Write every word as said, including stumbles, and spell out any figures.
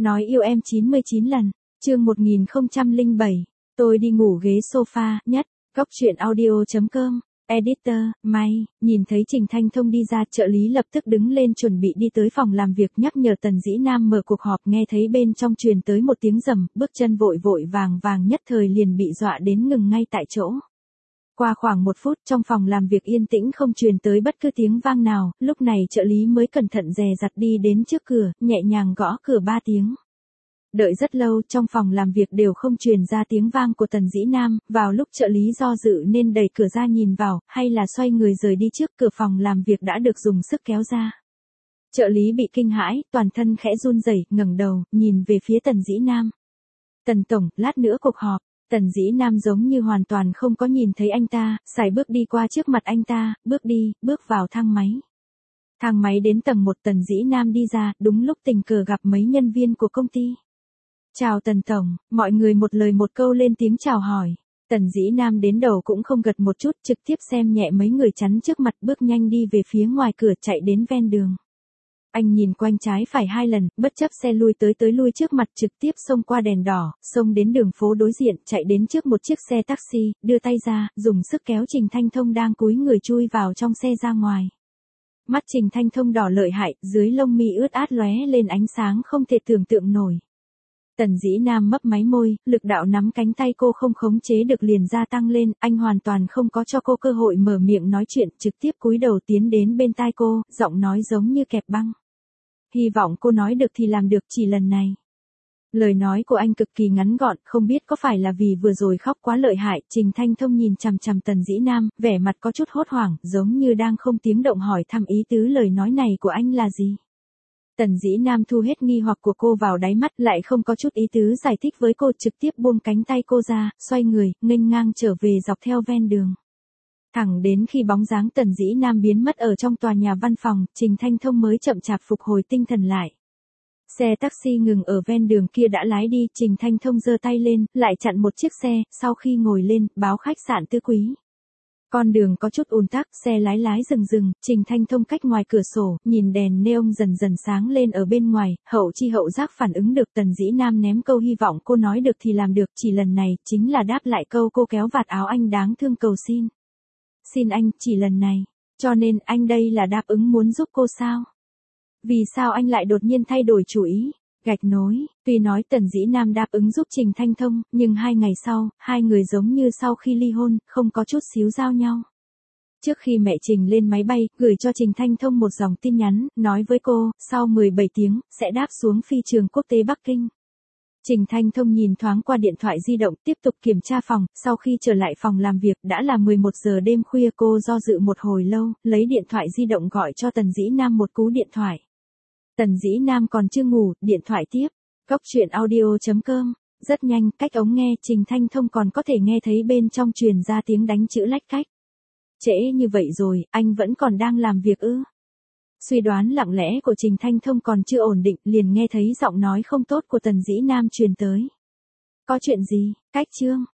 Nói yêu em chín mươi chín lần, chương một nghìn không trăm lẻ bảy, tôi đi ngủ ghế sofa, nhất, góc truyện audio.com, editor, May, nhìn thấy Trình Thanh Thông đi ra, trợ lý lập tức đứng lên chuẩn bị đi tới phòng làm việc nhắc nhở Tần Dĩ Nam mở cuộc họp, nghe thấy bên trong truyền tới một tiếng rầm, bước chân vội vội vàng vàng nhất thời liền bị dọa đến ngừng ngay tại chỗ. Qua khoảng một phút trong phòng làm việc yên tĩnh không truyền tới bất cứ tiếng vang nào, lúc này trợ lý mới cẩn thận dè dặt đi đến trước cửa, nhẹ nhàng gõ cửa ba tiếng. Đợi rất lâu trong phòng làm việc đều không truyền ra tiếng vang của Tần Dĩ Nam, vào lúc trợ lý do dự nên đẩy cửa ra nhìn vào, hay là xoay người rời đi trước, cửa phòng làm việc đã được dùng sức kéo ra. Trợ lý bị kinh hãi, toàn thân khẽ run rẩy, ngẩng đầu, nhìn về phía Tần Dĩ Nam. Tần tổng, lát nữa cuộc họp. Tần Dĩ Nam giống như hoàn toàn không có nhìn thấy anh ta, sải bước đi qua trước mặt anh ta, bước đi, bước vào thang máy. Thang máy đến tầng một, Tần Dĩ Nam đi ra, đúng lúc tình cờ gặp mấy nhân viên của công ty. Chào Tần tổng, mọi người một lời một câu lên tiếng chào hỏi. Tần Dĩ Nam đến đầu cũng không gật một chút, trực tiếp xem nhẹ mấy người chắn trước mặt, bước nhanh đi về phía ngoài cửa, chạy đến ven đường. Anh nhìn quanh trái phải hai lần, bất chấp xe lui tới tới lui trước mặt, trực tiếp xông qua đèn đỏ, xông đến đường phố đối diện, chạy đến trước một chiếc xe taxi, đưa tay ra, dùng sức kéo Trình Thanh Thông đang cúi người chui vào trong xe ra ngoài. Mắt Trình Thanh Thông đỏ lợi hại, dưới lông mi ướt át lóe lên ánh sáng không thể tưởng tượng nổi. Tần Dĩ Nam mấp máy môi, lực đạo nắm cánh tay cô không khống chế được liền gia tăng lên, anh hoàn toàn không có cho cô cơ hội mở miệng nói chuyện, trực tiếp cúi đầu tiến đến bên tai cô, giọng nói giống như kẹp băng. Hy vọng cô nói được thì làm được, chỉ lần này. Lời nói của anh cực kỳ ngắn gọn, không biết có phải là vì vừa rồi khóc quá lợi hại, Trình Thanh Thông nhìn chằm chằm Tần Dĩ Nam, vẻ mặt có chút hốt hoảng, giống như đang không tiếng động hỏi thăm ý tứ lời nói này của anh là gì. Tần Dĩ Nam thu hết nghi hoặc của cô vào đáy mắt, lại không có chút ý tứ giải thích với cô, trực tiếp buông cánh tay cô ra, xoay người, nghênh ngang trở về dọc theo ven đường. Thẳng đến khi bóng dáng Tần Dĩ Nam biến mất ở trong tòa nhà văn phòng, Trình Thanh Thông mới chậm chạp phục hồi tinh thần lại. Xe taxi ngừng ở ven đường kia đã lái đi, Trình Thanh Thông giơ tay lên, lại chặn một chiếc xe, sau khi ngồi lên, báo khách sạn Tứ Quý. Con đường có chút ùn tắc, xe lái lái dừng dừng, Trình Thanh Thông cách ngoài cửa sổ, nhìn đèn neon dần dần sáng lên ở bên ngoài, hậu chi hậu giác phản ứng được. Tần Dĩ Nam ném câu hy vọng cô nói được thì làm được, chỉ lần này, chính là đáp lại câu cô kéo vạt áo anh đáng thương cầu xin. Xin anh, chỉ lần này, cho nên anh đây là đáp ứng muốn giúp cô sao? Vì sao anh lại đột nhiên thay đổi chủ ý? Gạch nối, tuy nói Tần Dĩ Nam đáp ứng giúp Trình Thanh Thông, nhưng hai ngày sau, hai người giống như sau khi ly hôn, không có chút xíu giao nhau. Trước khi mẹ Trình lên máy bay, gửi cho Trình Thanh Thông một dòng tin nhắn, nói với cô, sau mười bảy tiếng, sẽ đáp xuống phi trường quốc tế Bắc Kinh. Trình Thanh Thông nhìn thoáng qua điện thoại di động, tiếp tục kiểm tra phòng, sau khi trở lại phòng làm việc, đã là mười một giờ đêm khuya, cô do dự một hồi lâu, lấy điện thoại di động gọi cho Tần Dĩ Nam một cú điện thoại. Tần Dĩ Nam còn chưa ngủ, điện thoại tiếp. Góc truyện audio.com, rất nhanh, cách ống nghe, Trình Thanh Thông còn có thể nghe thấy bên trong truyền ra tiếng đánh chữ lách cách. Trễ như vậy rồi, anh vẫn còn đang làm việc ư? Suy đoán lặng lẽ của Trình Thanh Thông còn chưa ổn định, liền nghe thấy giọng nói không tốt của Tần Dĩ Nam truyền tới. Có chuyện gì? Cách chương,